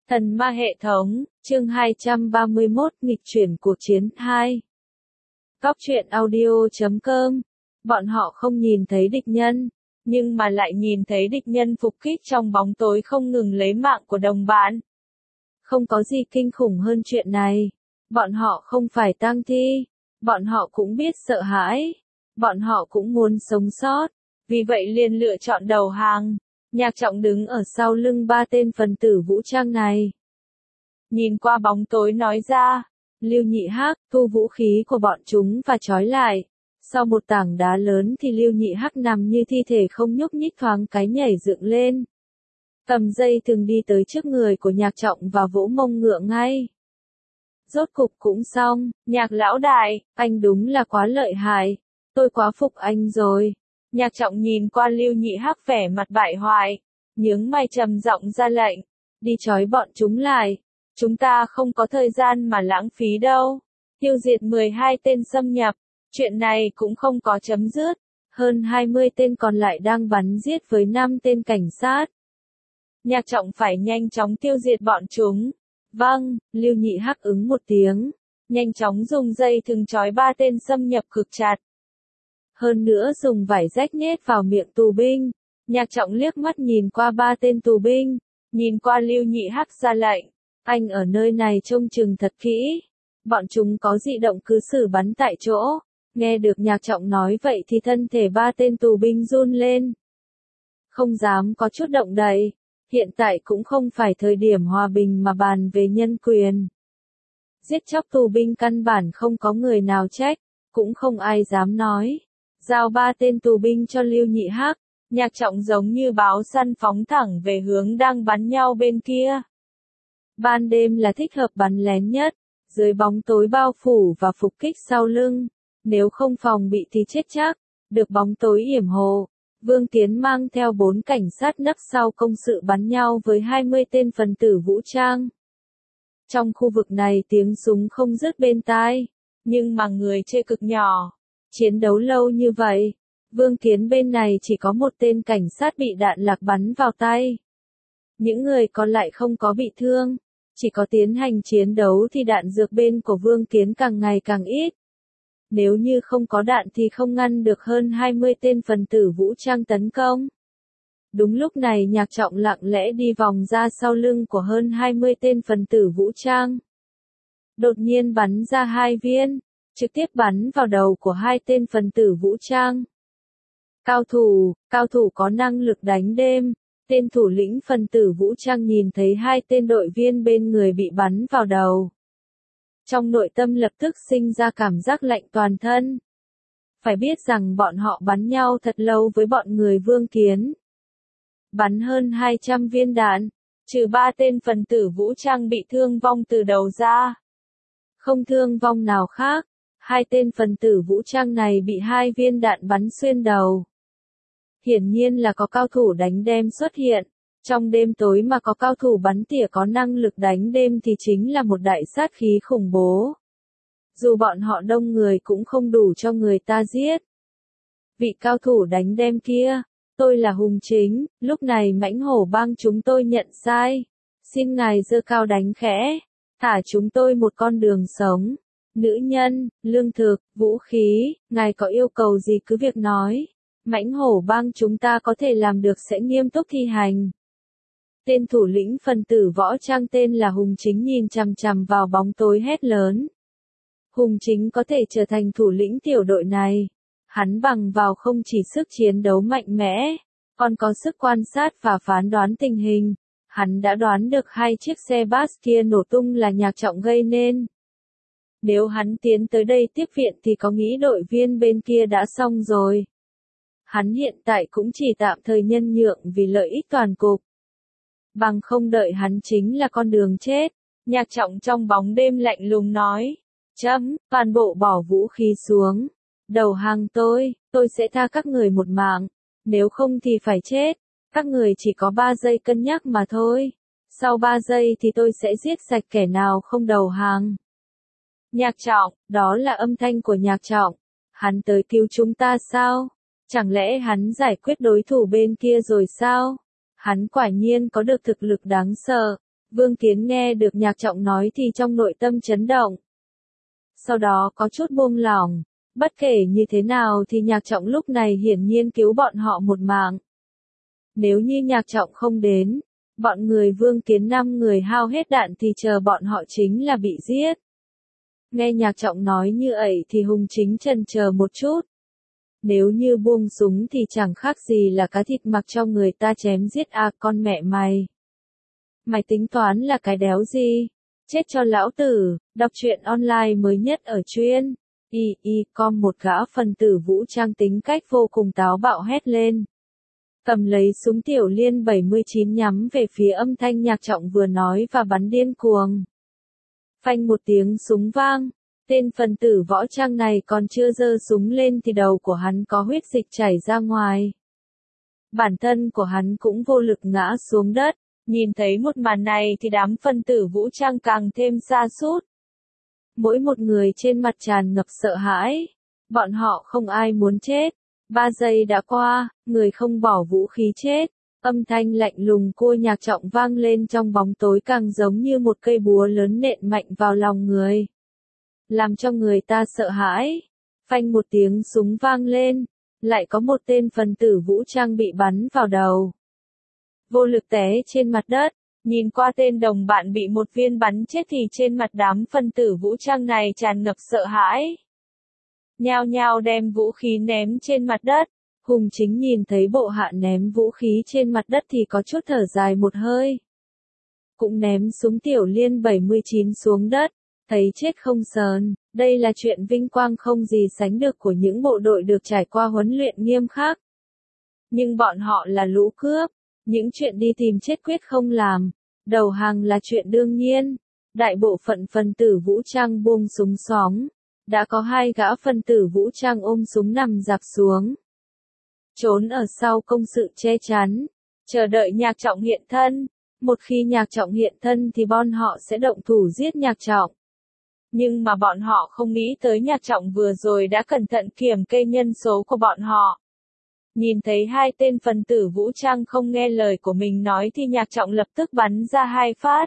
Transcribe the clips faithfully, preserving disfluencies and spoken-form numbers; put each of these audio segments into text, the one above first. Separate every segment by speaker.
Speaker 1: Thần ma hệ thống, chương hai trăm ba mươi mốt, nghịch chuyển cuộc chiến hai. Góc truyện audio chấm com. Bọn họ không nhìn thấy địch nhân, nhưng mà lại nhìn thấy địch nhân phục kích trong bóng tối không ngừng lấy mạng của đồng bạn. Không có gì kinh khủng hơn chuyện này. Bọn họ không phải tang thi. Bọn họ cũng biết sợ hãi. Bọn họ cũng muốn sống sót. Vì vậy liền lựa chọn đầu hàng. Nhạc Trọng đứng ở sau lưng ba tên phần tử vũ trang này. Nhìn qua bóng tối nói ra, Lưu Nhị Hắc thu vũ khí của bọn chúng và trói lại. Sau một tảng đá lớn thì Lưu Nhị Hắc nằm như thi thể không nhúc nhích, thoáng cái nhảy dựng lên. Cầm dây thừng đi tới trước người của Nhạc Trọng và vỗ mông ngựa ngay. Rốt cục cũng xong, Nhạc lão đại, anh đúng là quá lợi hại. Tôi quá phục anh rồi. Nhạc Trọng nhìn qua Lưu Nhị Hắc vẻ mặt bại hoại, nhướng mày trầm giọng ra lệnh, đi trói bọn chúng lại. Chúng ta không có thời gian mà lãng phí đâu. Tiêu diệt mười hai tên xâm nhập, chuyện này cũng không có chấm dứt. Hơn hai mươi tên còn lại đang bắn giết với năm tên cảnh sát. Nhạc Trọng phải nhanh chóng tiêu diệt bọn chúng. Vâng, Lưu Nhị Hắc ứng một tiếng, nhanh chóng dùng dây thừng trói ba tên xâm nhập cực chặt. Hơn nữa dùng vải rách nhét vào miệng tù binh. Nhạc Trọng liếc mắt nhìn qua ba tên tù binh, nhìn qua Lưu Nhị Hắc ra lệnh, anh ở nơi này trông chừng thật kỹ. Bọn chúng có dị động cứ xử bắn tại chỗ. Nghe được Nhạc Trọng nói vậy thì thân thể ba tên tù binh run lên. Không dám có chút động đậy. Hiện tại cũng không phải thời điểm hòa bình mà bàn về nhân quyền. Giết chóc tù binh căn bản không có người nào trách, cũng không ai dám nói. Giao ba tên tù binh cho Lưu Nhị Hắc, Nhạc Trọng giống như báo săn phóng thẳng về hướng đang bắn nhau bên kia. Ban đêm là thích hợp bắn lén nhất, dưới bóng tối bao phủ và phục kích sau lưng. Nếu không phòng bị thì chết chắc, được bóng tối yểm hộ. Vương Tiến mang theo bốn cảnh sát nấp sau công sự bắn nhau với hai mươi tên phần tử vũ trang. Trong khu vực này tiếng súng không dứt bên tai, nhưng mà người chê cực nhỏ. Chiến đấu lâu như vậy, Vương Tiến bên này chỉ có một tên cảnh sát bị đạn lạc bắn vào tay. Những người còn lại không có bị thương, chỉ có tiến hành chiến đấu thì đạn dược bên của Vương Tiến càng ngày càng ít. Nếu như không có đạn thì không ngăn được hơn hai mươi tên phần tử vũ trang tấn công. Đúng lúc này Nhạc Trọng lặng lẽ đi vòng ra sau lưng của hơn hai mươi tên phần tử vũ trang. Đột nhiên bắn ra hai viên, trực tiếp bắn vào đầu của hai tên phần tử vũ trang. Cao thủ, cao thủ có năng lực đánh đêm. Tên thủ lĩnh phần tử vũ trang nhìn thấy hai tên đội viên bên người bị bắn vào đầu. Trong nội tâm lập tức sinh ra cảm giác lạnh toàn thân. Phải biết rằng bọn họ bắn nhau thật lâu với bọn người Vương Kiến. Bắn hơn hai trăm viên đạn, trừ ba tên phần tử vũ trang bị thương vong từ đầu ra. Không thương vong nào khác, hai tên phần tử vũ trang này bị hai viên đạn bắn xuyên đầu. Hiển nhiên là có cao thủ đánh đêm xuất hiện. Trong đêm tối mà có cao thủ bắn tỉa có năng lực đánh đêm thì chính là một đại sát khí khủng bố. Dù bọn họ đông người cũng không đủ cho người ta giết. Vị cao thủ đánh đêm kia, tôi là Hùng Chính, lúc này Mãnh Hổ Bang chúng tôi nhận sai. Xin ngài giơ cao đánh khẽ, thả chúng tôi một con đường sống. Nữ nhân, lương thực, vũ khí, ngài có yêu cầu gì cứ việc nói. Mãnh Hổ Bang chúng ta có thể làm được sẽ nghiêm túc thi hành. Tên thủ lĩnh phần tử võ trang tên là Hùng Chính nhìn chằm chằm vào bóng tối hét lớn. Hùng Chính có thể trở thành thủ lĩnh tiểu đội này. Hắn bằng vào không chỉ sức chiến đấu mạnh mẽ, còn có sức quan sát và phán đoán tình hình. Hắn đã đoán được hai chiếc xe bus kia nổ tung là Nhạc Trọng gây nên. Nếu hắn tiến tới đây tiếp viện thì có nghĩ đội viên bên kia đã xong rồi. Hắn hiện tại cũng chỉ tạm thời nhân nhượng vì lợi ích toàn cục. Bằng không đợi hắn chính là con đường chết. Nhạc Trọng trong bóng đêm lạnh lùng nói. Chấm, toàn bộ bỏ vũ khí xuống. Đầu hàng tôi, tôi sẽ tha các người một mạng. Nếu không thì phải chết. Các người chỉ có ba giây cân nhắc mà thôi. Sau ba giây thì tôi sẽ giết sạch kẻ nào không đầu hàng. Nhạc Trọng, đó là âm thanh của Nhạc Trọng. Hắn tới cứu chúng ta sao? Chẳng lẽ hắn giải quyết đối thủ bên kia rồi sao? Hắn quả nhiên có được thực lực đáng sợ. Vương Tiến nghe được Nhạc Trọng nói thì trong nội tâm chấn động. Sau đó có chút buông lỏng, bất kể như thế nào thì Nhạc Trọng lúc này hiển nhiên cứu bọn họ một mạng. Nếu như Nhạc Trọng không đến, bọn người Vương Tiến năm người hao hết đạn thì chờ bọn họ chính là bị giết. Nghe Nhạc Trọng nói như vậy thì Hùng Chính chần chờ một chút. Nếu như buông súng thì chẳng khác gì là cá thịt mặc cho người ta chém giết à con mẹ mày. Mày tính toán là cái đéo gì? Chết cho lão tử, đọc truyện online mới nhất ở chuyên. Y y com một gã phần tử vũ trang tính cách vô cùng táo bạo hét lên. Cầm lấy súng tiểu liên bảy mươi chín nhắm về phía âm thanh Nhạc Trọng vừa nói và bắn điên cuồng. Phanh một tiếng súng vang, tên phần tử võ trang này còn chưa giơ súng lên thì đầu của hắn có huyết dịch chảy ra ngoài. Bản thân của hắn cũng vô lực ngã xuống đất, nhìn thấy một màn này thì đám phần tử vũ trang càng thêm sa sút. Mỗi một người trên mặt tràn ngập sợ hãi, bọn họ không ai muốn chết. Ba giây đã qua, người không bỏ vũ khí chết. Âm thanh lạnh lùng của Nhạc Trọng vang lên trong bóng tối càng giống như một cây búa lớn nện mạnh vào lòng người. Làm cho người ta sợ hãi. Phanh một tiếng súng vang lên, lại có một tên phần tử vũ trang bị bắn vào đầu. Vô lực té trên mặt đất, nhìn qua tên đồng bạn bị một viên bắn chết thì trên mặt đám phần tử vũ trang này tràn ngập sợ hãi. Nhao nhao đem vũ khí ném trên mặt đất. Hùng Chính nhìn thấy bộ hạ ném vũ khí trên mặt đất thì có chút thở dài một hơi. Cũng ném súng tiểu liên bảy mươi chín xuống đất, thấy chết không sờn. Đây là chuyện vinh quang không gì sánh được của những bộ đội được trải qua huấn luyện nghiêm khắc. Nhưng bọn họ là lũ cướp, những chuyện đi tìm chết quyết không làm. Đầu hàng là chuyện đương nhiên. Đại bộ phận phần tử vũ trang buông súng xóng. Đã có hai gã phần tử vũ trang ôm súng nằm rạp xuống. Trốn ở sau công sự che chắn, chờ đợi Nhạc Trọng hiện thân. Một khi Nhạc Trọng hiện thân thì bọn họ sẽ động thủ giết Nhạc Trọng. Nhưng mà bọn họ không nghĩ tới Nhạc Trọng vừa rồi đã cẩn thận kiểm kê nhân số của bọn họ. Nhìn thấy hai tên phần tử vũ trang không nghe lời của mình nói thì Nhạc Trọng lập tức bắn ra hai phát.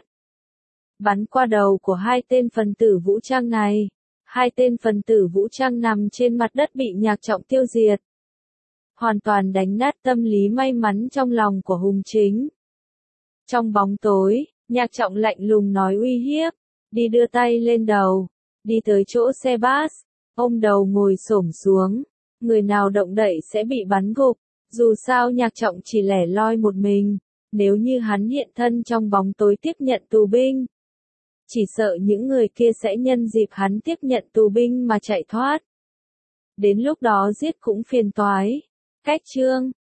Speaker 1: Bắn qua đầu của hai tên phần tử vũ trang này. Hai tên phần tử vũ trang nằm trên mặt đất bị Nhạc Trọng tiêu diệt. Hoàn toàn đánh nát tâm lý may mắn trong lòng của Hùng Chính. Trong bóng tối, Nhạc Trọng lạnh lùng nói uy hiếp, đi đưa tay lên đầu, đi tới chỗ xe bus, ôm đầu ngồi xổm xuống, người nào động đậy sẽ bị bắn gục, dù sao Nhạc Trọng chỉ lẻ loi một mình, nếu như hắn hiện thân trong bóng tối tiếp nhận tù binh. Chỉ sợ những người kia sẽ nhân dịp hắn tiếp nhận tù binh mà chạy thoát. Đến lúc đó giết cũng phiền toái. Cách chương